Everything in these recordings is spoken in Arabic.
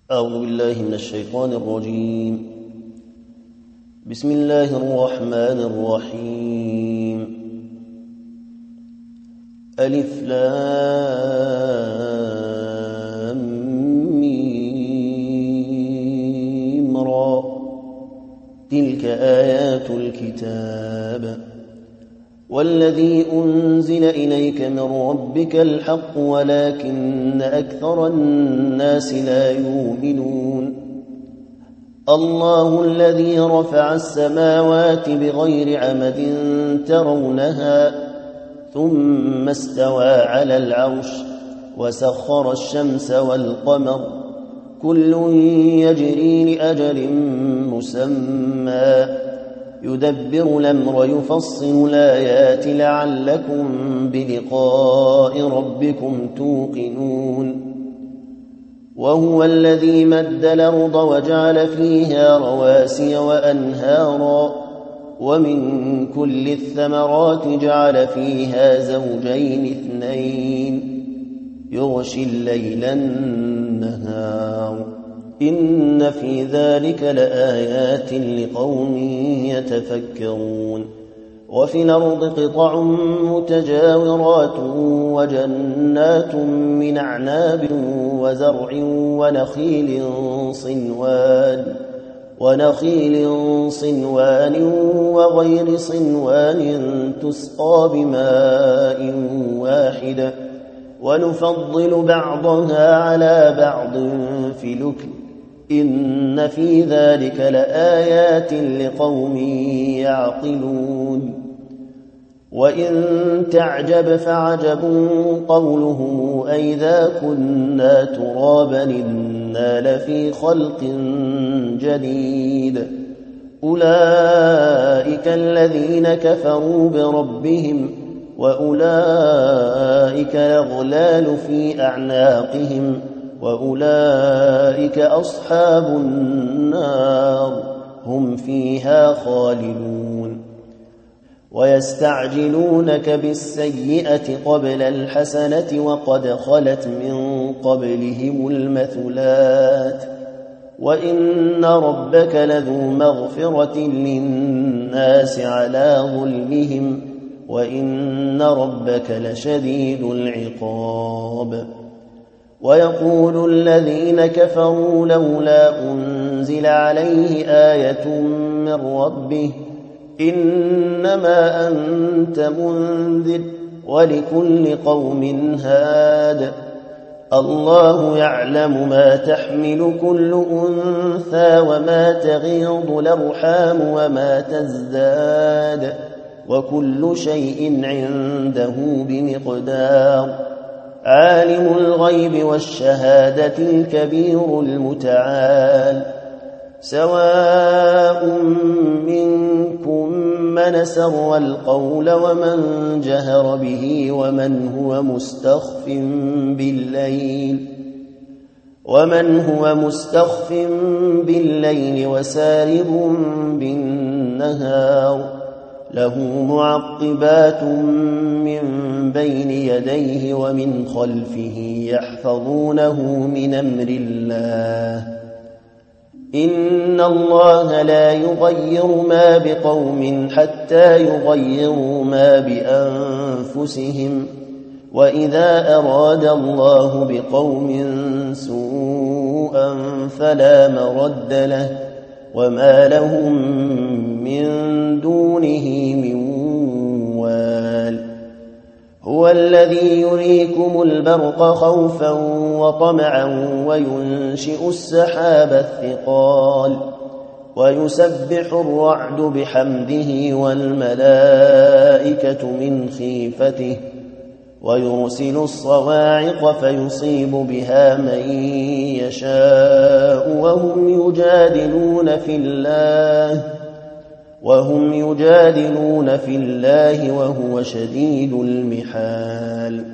أعوذ بالله من الشيطان الرجيم. بسم الله الرحمن الرحيم. ألف لام ميم را، تلك آيات الكتاب والذي أنزل إليك من ربك الحق ولكن أكثر الناس لا يؤمنون. الله الذي رفع السماوات بغير عمد ترونها ثم استوى على العرش وسخر الشمس والقمر كل يجري لأجل مسمى يدبر الأمر يفصل الآيات لعلكم بلقاء ربكم توقنون. وهو الذي مد الأرض وجعل فيها رواسي وأنهارا ومن كل الثمرات جعل فيها زوجين اثنين يغشي الليل النهار إن في ذلك لآيات لقوم يتفكرون. وفي الأرض قطع متجاورات وجنات من أعناب وزرع ونخيل صنوان وغير صنوان تسقى بماء واحد ونفضل بعضها على بعض في الأكل إن في ذلك لآيات لقوم يعقلون. وإن تعجب فعجب قولهم أئذا كنا ترابا إنا لفي خلق جديد أولئك الذين كفروا بربهم وأولئك الأغلال في أعناقهم وأولئك أصحاب النار هم فيها خالدون. ويستعجلونك بالسيئة قبل الحسنة وقد خلت من قبلهم المثلات وإن ربك لذو مغفرة للناس على ظلمهم وإن ربك لشديد العقاب. ويقول الذين كفروا لولا أنزل عليه آية من ربه إنما أنت منذر ولكل قوم هاد الله يعلم ما تحمل كل أنثى وما تغيض الأرحام وما تزداد وكل شيء عنده بمقدار. عالم الغيب والشهادة الكبير المتعال سواء منكم من سر القول ومن جهر به ومن هو مستخف بالليل وسارب بالنهار له معقبات من بين يديه ومن خلفه يحفظونه من أمر الله إن الله لا يغير ما بقوم حتى يغيروا ما بأنفسهم وإذا أراد الله بقوم سوءا فلا مرد له وما لهم من دونه من وال. هو الذي يريكم البرق خوفا وطمعا وينشئ السحاب الثقال ويسبح الرعد بحمده والملائكة من خيفته ويرسل الصواعق فيصيب بها من يشاء وهم يجادلون في الله وهو شديد المحال.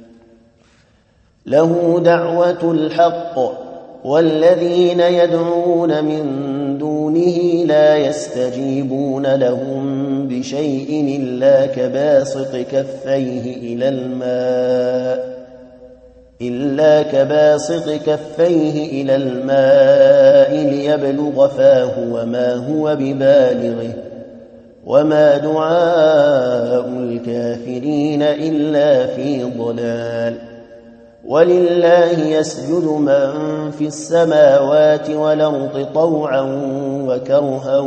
له دعوة الحق والذين يدعون من دونه لا يستجيبون لهم بشيء إلا كباسط كفيه إلى الماء إلا كباسط كفيه إلى الماء ليبلغ فاه وما هو ببالغه وما دعاء الكافرين إلا في ضلال. ولله يسجد من في السماوات والأرض طوعا وكرها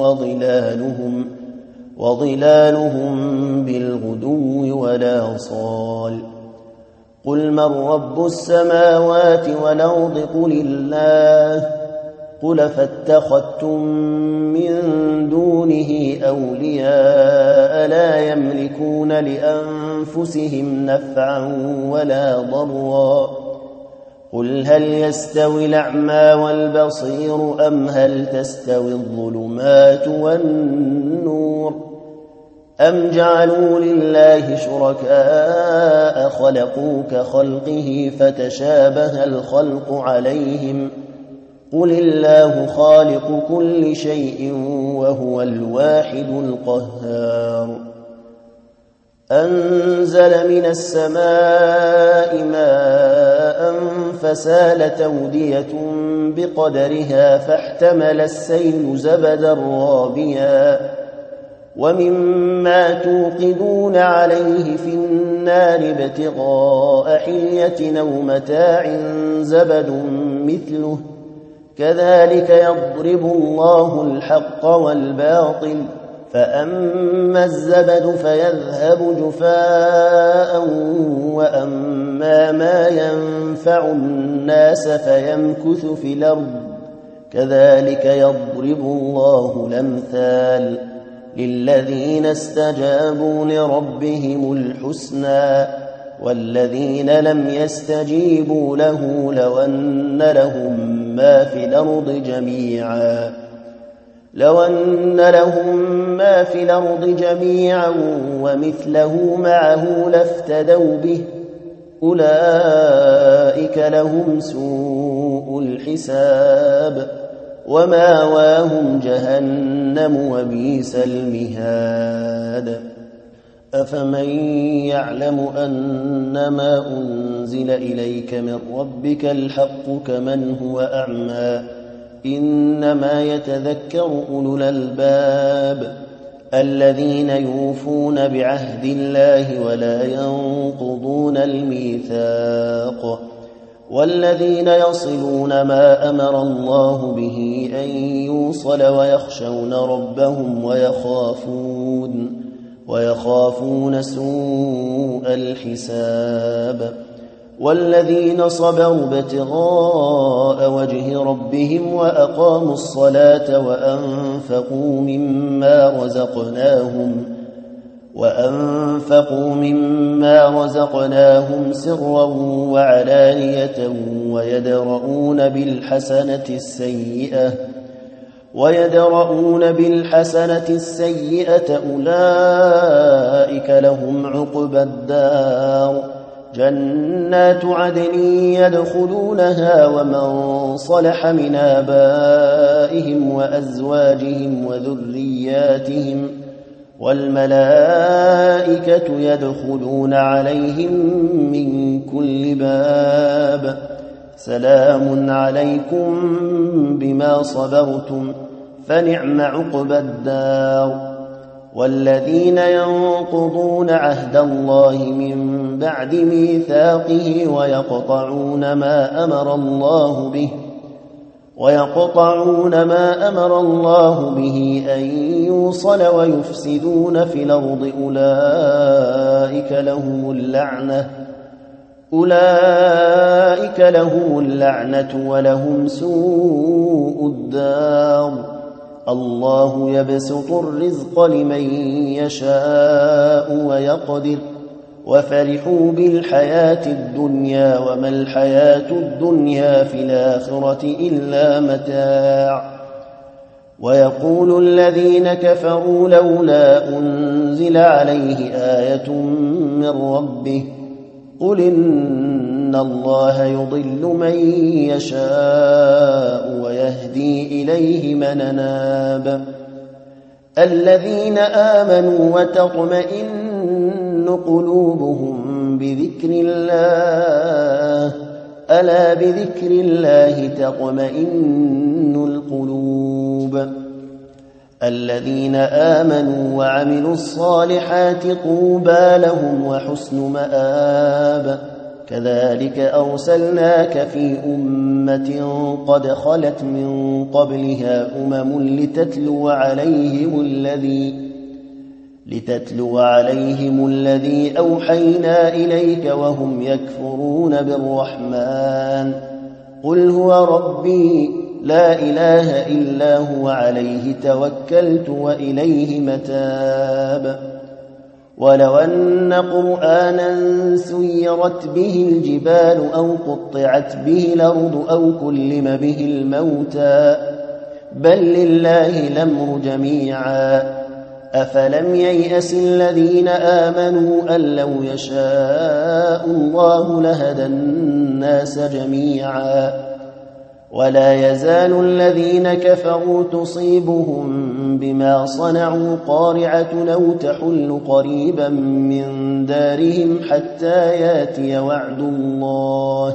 وظلالهم بالغدو والآصال. قل من رب السماوات والأرض قل الله. قل فاتخذتم من دونه أولياء لا يملكون لأنفسهم نفعا ولا ضرا. قل هل يستوي الأعمى والبصير أم هل تستوي الظلمات والنور أم جعلوا لله شركاء خلقوا كخلقه فتشابه الخلق عليهم قل الله خالق كل شيء وهو الواحد القهار. أنزل من السماء ماء فسالت أودية بقدرها فاحتمل السيل زبدا رابيا ومما توقدون عليه في النار ابتغاء حلية أو متاع زبد مثله كذلك يضرب الله الحق والباطل فأما الزبد فيذهب جفاء وأما ما ينفع الناس فيمكث في الأرض كذلك يضرب الله الأمثال للذين استجابوا لربهم الحسنى والذين لم يستجيبوا له لو أن لهم ما في الأرض جميعا ومثله معه لافتدوا به أولئك لهم سوء الحساب وماواهم جهنم وبئس المهاد. أفمن يعلم أنما أنزل إليك من ربك الحق كمن هو أعمى إنما يتذكر أولو الألباب الذين يوفون بعهد الله ولا ينقضون الميثاق والذين يصلون ما أمر الله به أن يوصل ويخشون ربهم ويخافون سوء الحساب. والذين صبروا ابتغاء وجه ربهم وأقاموا الصلاة وأنفقوا مما رزقناهم سرا وعلانية ويدرؤون بالحسنة السيئة أولئك لهم عقبى الدار جنات عدن يدخلونها ومن صلح من آبائهم وأزواجهم وذرياتهم والملائكة يدخلون عليهم من كل باب سلام عليكم بما صبرتم فنعم عقبى الدار. والذين ينقضون عهد الله من بعد ميثاقه ويقطعون ما أمر الله به أن يوصل ويفسدون في الأرض أولئك لهم اللعنة ولهم سوء الدار. الله يبسط الرزق لمن يشاء ويقدر وفرحوا بالحياة الدنيا وما الحياة الدنيا في الآخرة إلا متاع. ويقول الذين كفروا لولا أنزل عليه آية من ربه قل إن الله يضل من يشاء ويهدي إليه من أناب. الذين آمنوا وتطمئن قلوبهم بذكر بذكر الله ألا بذكر الله تطمئن القلوب الذين آمنوا وعملوا الصالحات طوبى لهم وحسن مآب كذلك أرسلناك في أمة قد خلت من قبلها لتتلو عليهم الذي أوحينا إليك وهم يكفرون بالرحمن قل هو ربي لا إله إلا هو عليه توكلت وإليه متاب ولو أن قرآنا سيرت به الجبال أو قطعت به الأرض أو كلم به الموتى بل لله الأمر جميعا أفلم ييأس الذين آمنوا أن لو يشاء الله لهدى الناس جميعا ولا يزال الذين كفروا تصيبهم بما صنعوا قارعة أو تحل قريبا من دارهم حتى ياتي وعد الله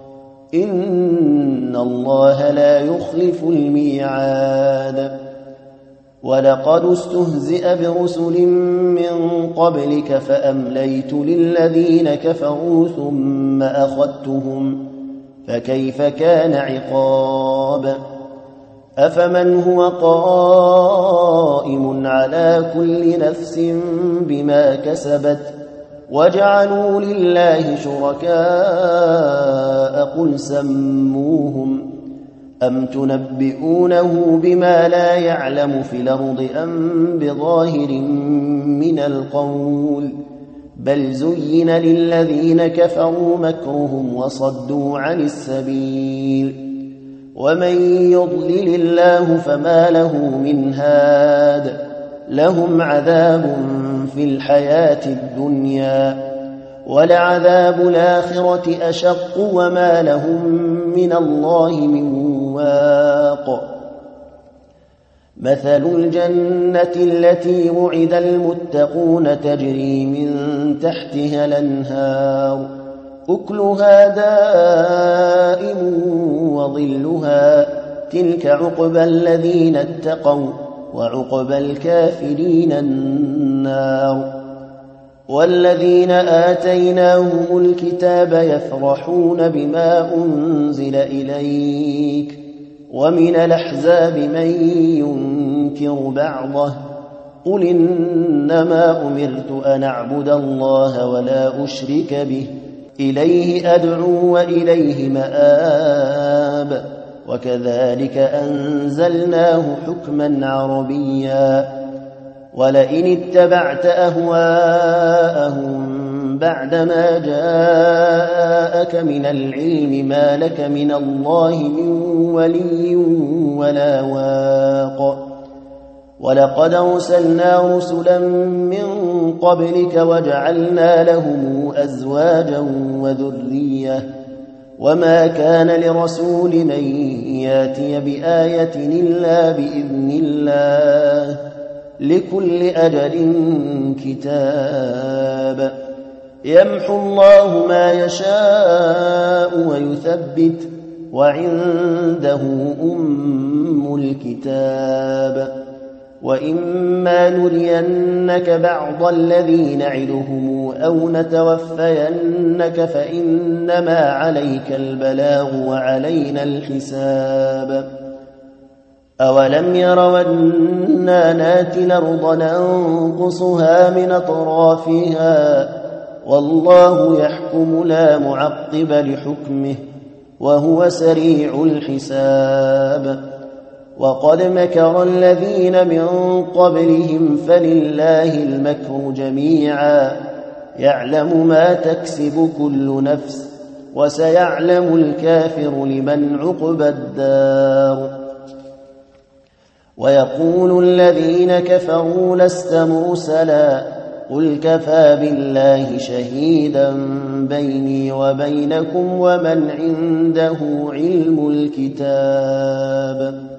إن الله لا يخلف الميعاد ولقد استهزئ برسل من قبلك فأمليت للذين كفروا ثم أخذتهم فكيف كان عقاب أفمن هو قائم على كل نفس بما كسبت وجعلوا لله شركاء قل سموهم أم تنبئونه بما لا يعلم في الأرض أم بظاهر من القول بل زين للذين كفروا مكرهم وصدوا عن السبيل ومن يضلل الله فما له من هاد لهم عذاب في الحياة الدنيا ولعذاب الآخرة أشق وما لهم من الله من واق مثل الجنة التي وعد المتقون تجري من تحتها الأنهار أكلها دائم وظلها تلك عقبى الذين اتقوا وعقبى الكافرين النار والذين آتيناهم الكتاب يفرحون بما أنزل إليك ومن الأحزاب من ينكر بعضه قل إنما أمرت أن أعبد الله ولا أشرك به إليه أدعو وإليه مآب وكذلك أنزلناه حكما عربيا ولئن اتبعت أهواءهم بعدما جاءك من العلم ما لك من الله من ولي ولا واق ولقد أرسلنا رسلا من قبلك وجعلنا لهم أزواجا وذرية وما كان لرسول أن ياتي بآية إلا بإذن الله لكل أجل كتاب يمحو الله ما يشاء ويثبت وعنده أم الكتاب وإما نرينك بعض الذي نعدهم أو نتوفينك فإنما عليك البلاغ وعلينا الحساب أولم يروا أنا ناتي الأرض ننقصها من أطرافها والله يحكم لا معقب لحكمه وهو سريع الحساب وقد مكر الذين من قبلهم فلله المكر جميعا يعلم ما تكسب كل نفس وسيعلم الكافر لمن عقبى الدار ويقول الذين كفروا لست مرسلا قل كفى بالله شهيدا بيني وبينكم ومن عنده علم الكتاب